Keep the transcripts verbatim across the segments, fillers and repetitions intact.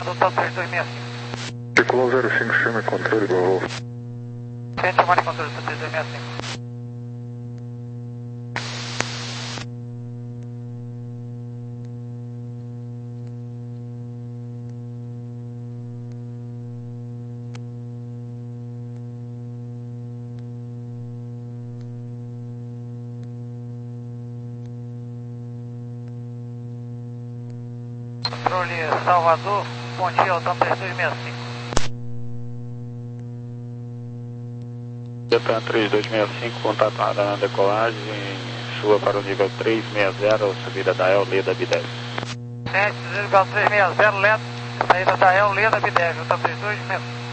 Hotel três dois seis cinco. Circulou zero cinco, chama controle do voo. Sente chamar de controle do três dois seis cinco. Controle Salvador, bom dia, Hotel três dois seis cinco. Depan três dois seis cinco, contato na decolagem, sua para o nível três seis zero, subida da El, Leda Bidev. sete vírgula três seis zero, Leda, saída da El, Leda Bidev, Hotel três dois seis cinco.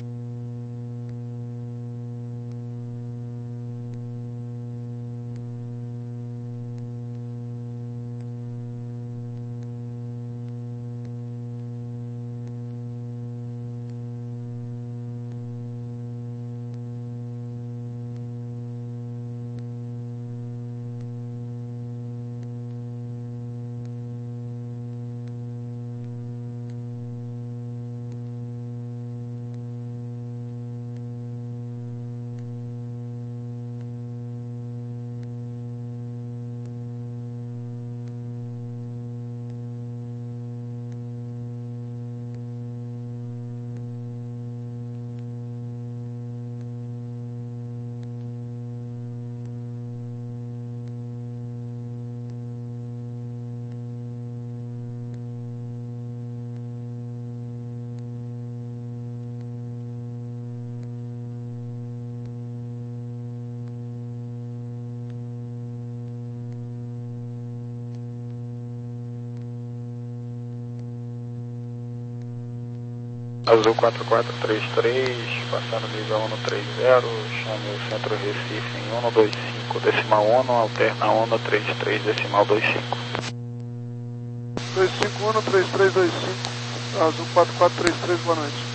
Azul quatro quatro três três, passando nível um três zero, chame o centro Recife em um dois cinco decimal um, alterna um três três decimal dois cinco. dois cinco um três três dois cinco, Azul quatro quatro três três, boa noite.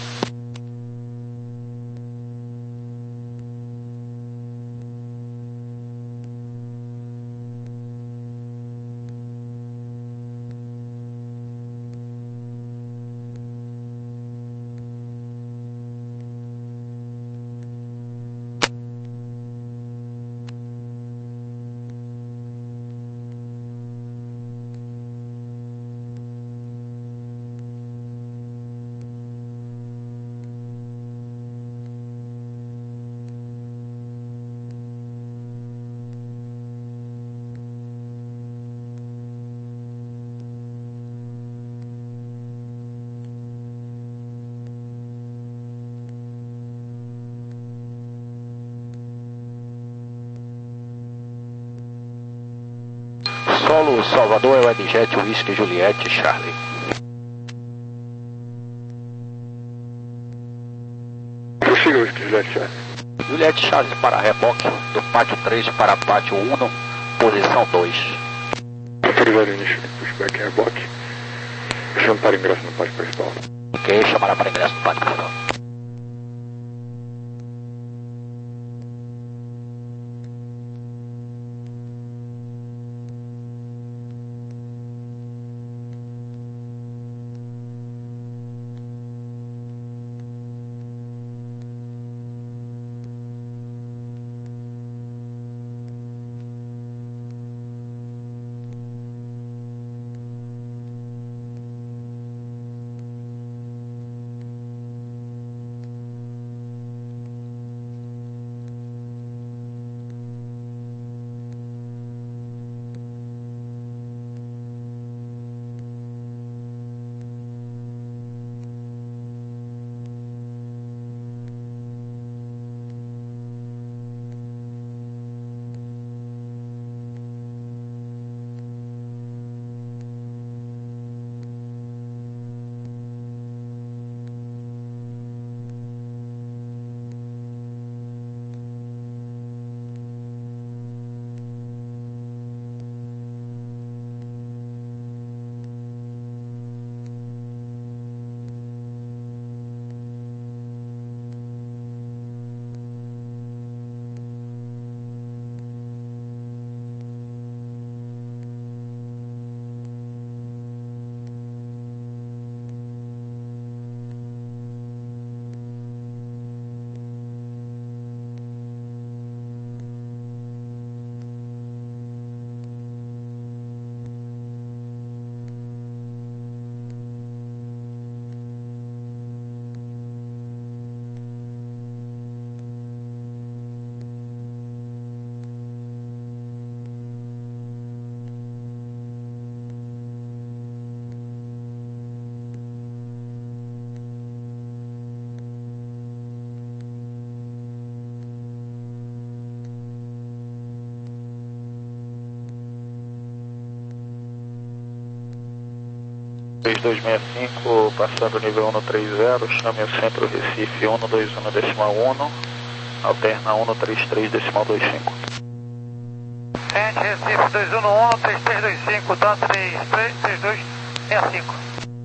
Solo Salvador é o Edjet Whisky Juliette Charlie. Prossiga o Juliette Charlie. Juliette Charlie para reboque, do pátio três para pátio um, posição dois. Autorizado início de pushback reboque. Chama para ingresso no pátio principal. Ok, chamará para ingresso no pátio principal. três dois seis cinco, passando o nível um três zero, chame o centro Recife um dois um decimal um, alterna um três três decimal dois cinco. Gente, Recife dois um um, três três dois cinco, tá? três três três dois seis cinco.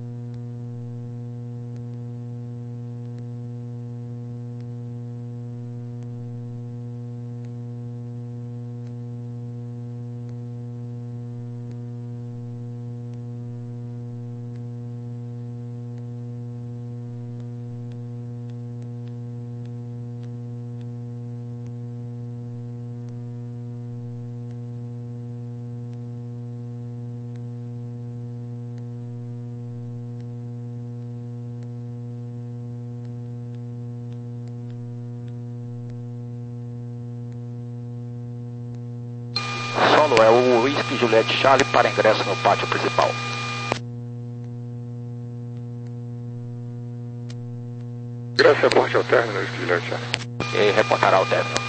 Solo é o Whisky Juliette Charlie para ingresso no pátio principal. Ingresso é porte ao término, Whisky Juliette Charlie. E reportará o término.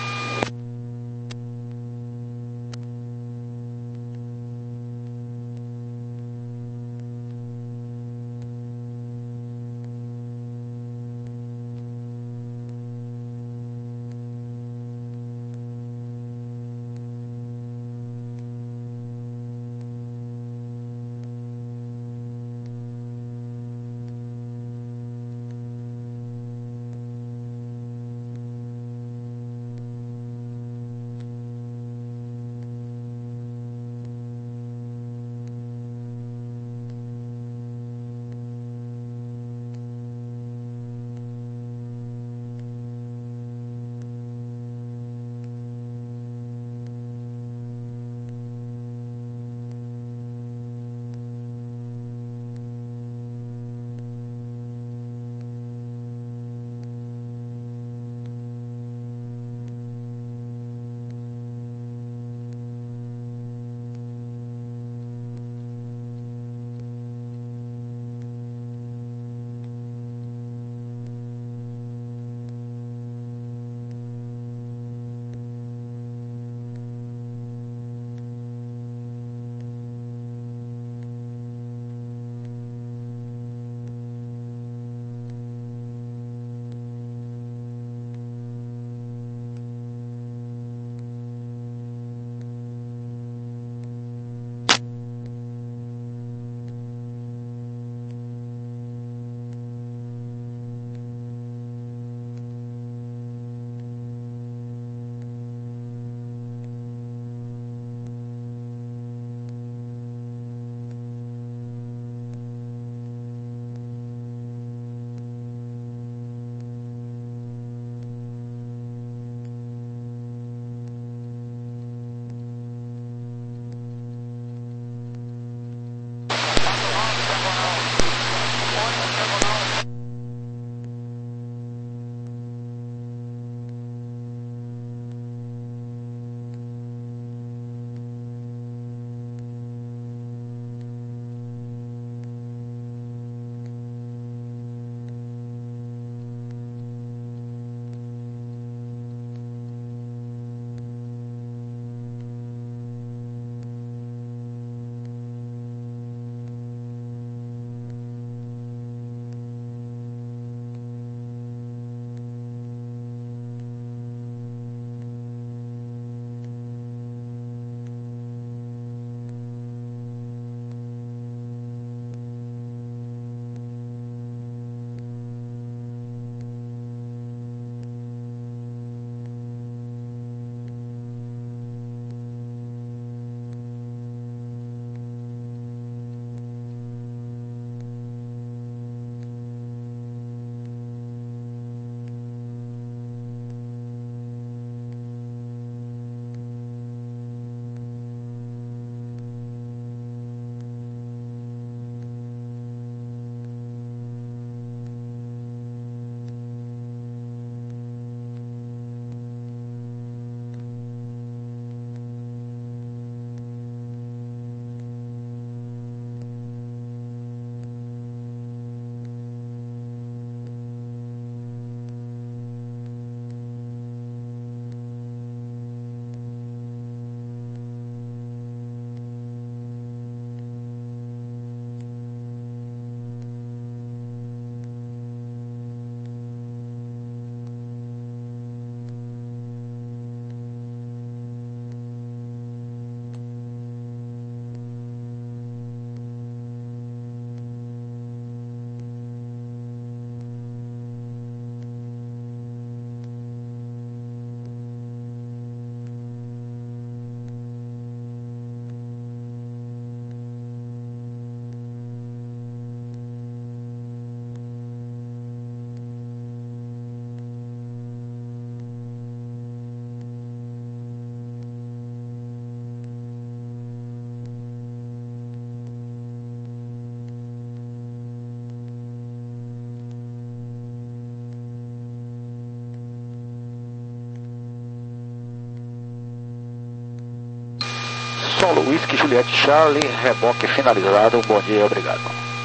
Paulo, Whisky Juliette Charlie, reboque finalizado, bom dia, obrigado.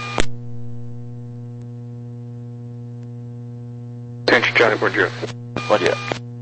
Tente Charlie, bom dia. Bom dia.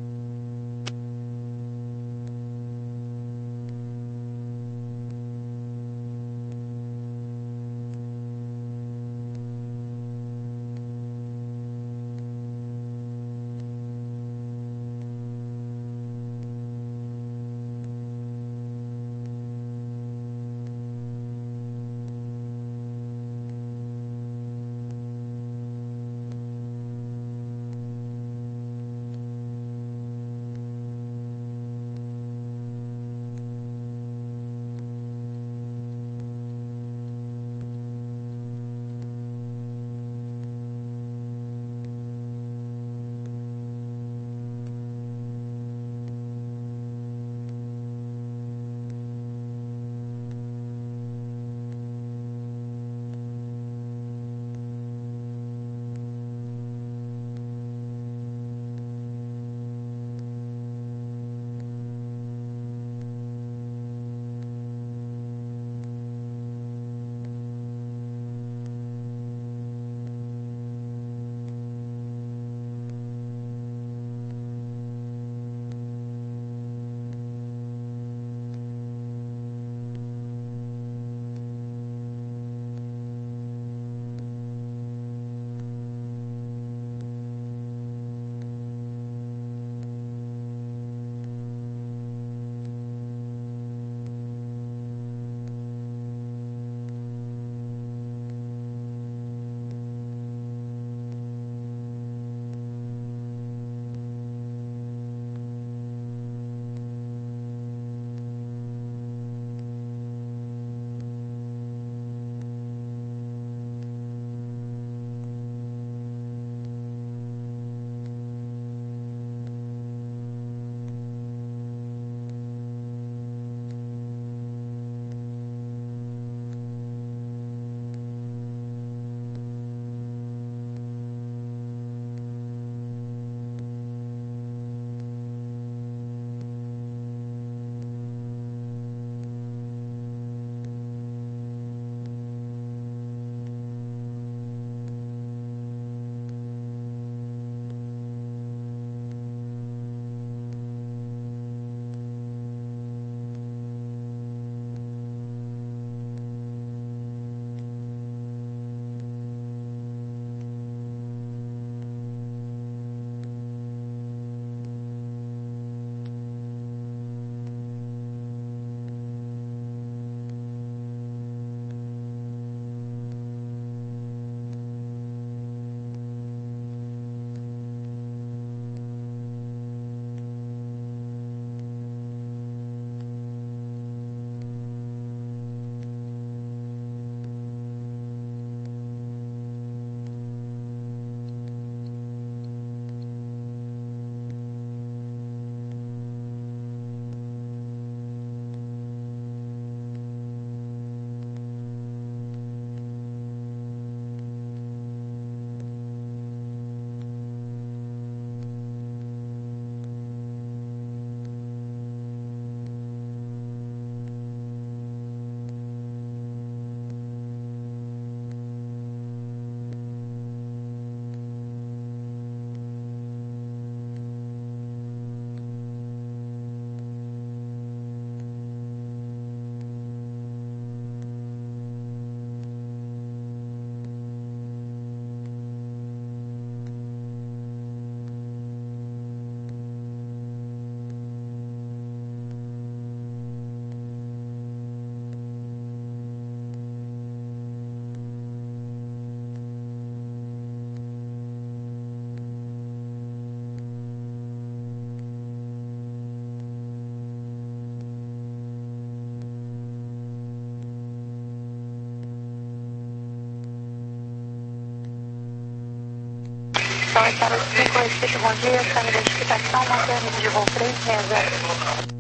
Então, para o cinco oito, bom dia, chame a identificação, mantenha o nível de voo três seis zero.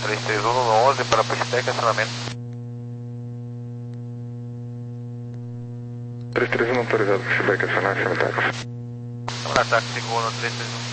três três um no onze para Pastec, acionamento. três três um autorizado, pushback, acionar, chama táxi. Ataque segundo, três três um.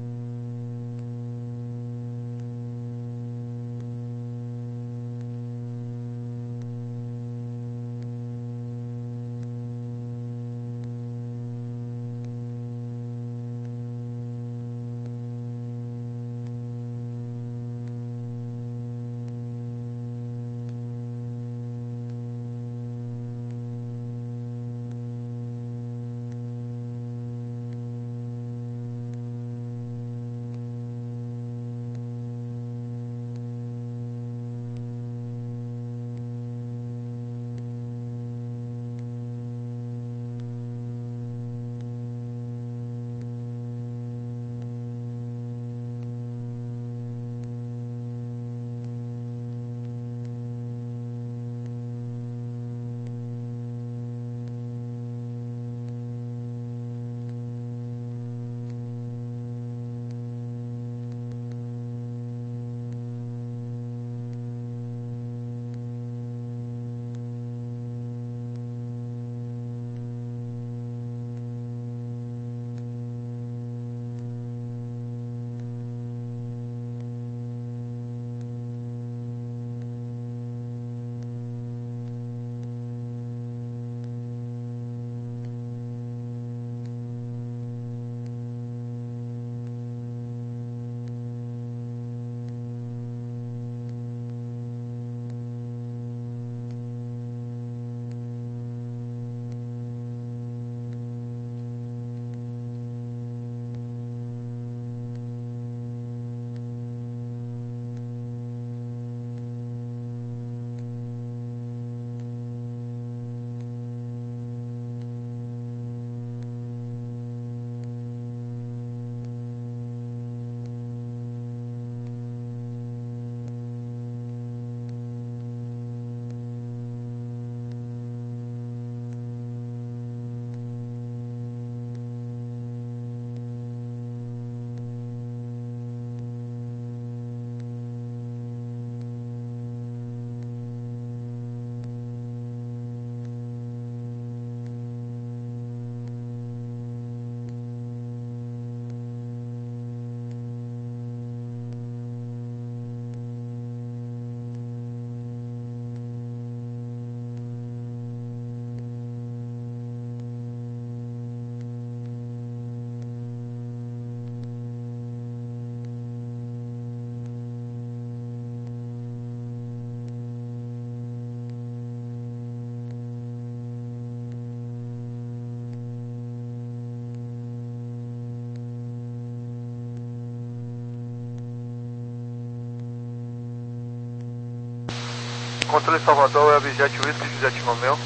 Controle Salvador, Webjet Whisky Juliette Romeo.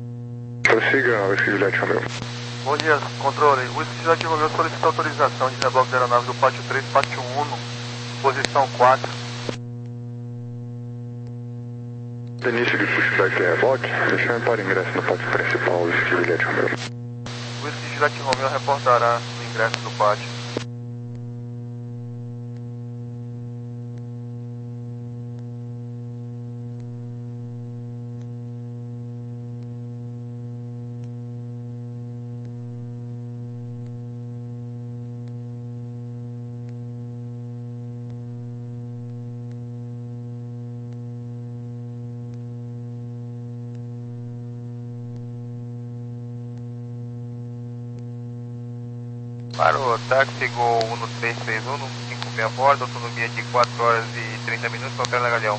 Prossiga, Whisky Juliette Romeo. Bom dia, controle. Whisky Juliette Romeo solicita autorização de reboque da aeronave do pátio três, pátio um, posição quatro. Início de pushback e reboque, deixando para ingresso no pátio principal, Whisky Juliette Romeo. Whisky Juliette Romeo reportará o ingresso do pátio. Para o táxi Gol um três três um, cinco meia bordo, autonomia de quatro horas e trinta minutos, Hotel Galeão.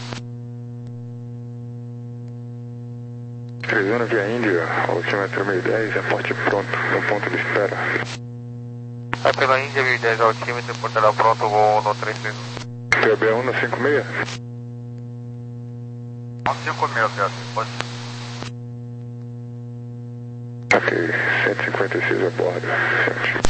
três um via Índia, altímetro mil e dez, aporte pronto, no ponto de espera. Tá pela Índia, mil e dez, altímetro, portará pronto, Gol um três três um. P B um no cinco seis. cinco seis, pode. Ok, cento e cinquenta e seis a bordo, sente.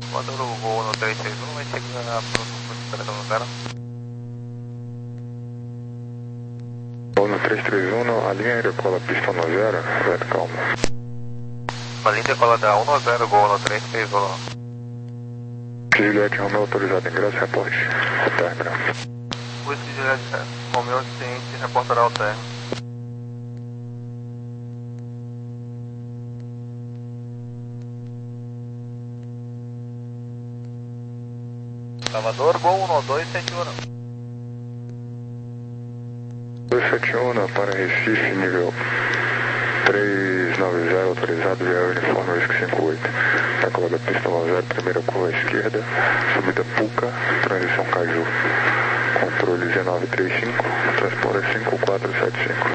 Salvador, o voo no três seis um vai chegar para o zero. Voo no três três um, a linha decola pista no zero, vento calmo. A linha decola da um no zero, voo no três três um. Juliette Romeo autorizado ingresso, reporte ao término. Whisky Juliette Romeo ciente, reportará ao término. Salvador, Gol um dois sete um. dois sete um para Recife, nível três nove zero, autorizado via uniforme Whisky cinco oito. Decola da pista no zero, primeira curva à esquerda, subida Puca, transição Caju. Controle dezenove trinta e cinco, transponder cinco quatro sete cinco.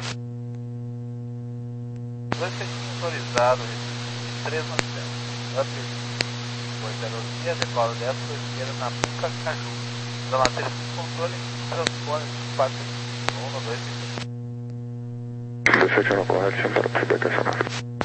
dois sete um autorizado, três nove zero. Aerosia, decola dessa à esquerda na Puca Caju. Zona três, controle, transponder quatro um no dois sete um. dois sete um correto, sem para feedback acionado.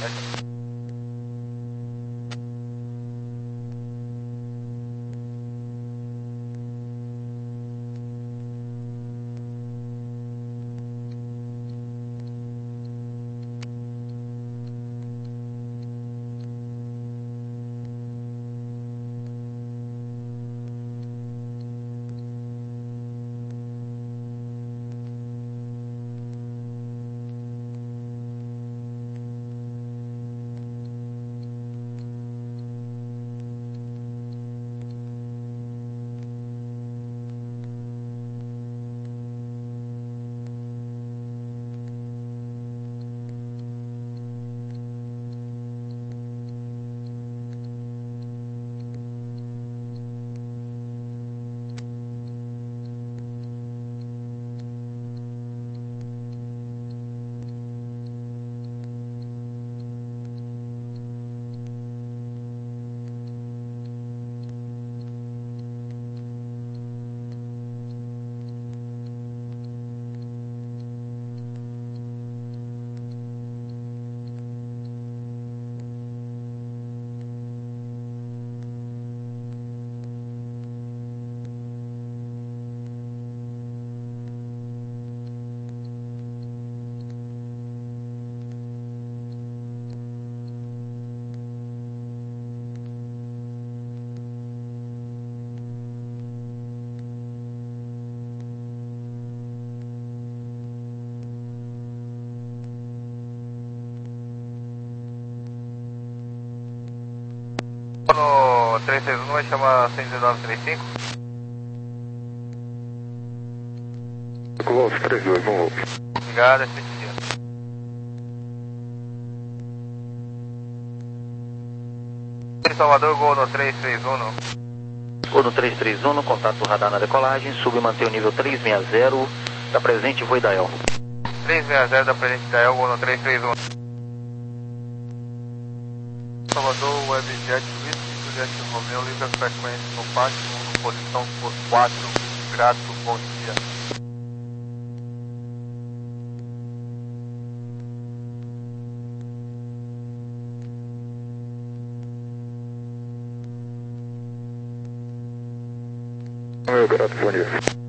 No três seis um vai chamar seis nove três cinco. Golf três dois, bom voo. Obrigado, excelente dia. Salvador, Gol no três três um. Gol no três três um, contato radar na decolagem, sub e mantém o nível três seis zero da presente Voidael. três seis zero da presente Dael, Gol no três três um. Salvador, Webjet, Whisky Juliette Romeo, livre a frequência no pátio um, posição quatro, grato, bom dia. Meu grato, bom dia.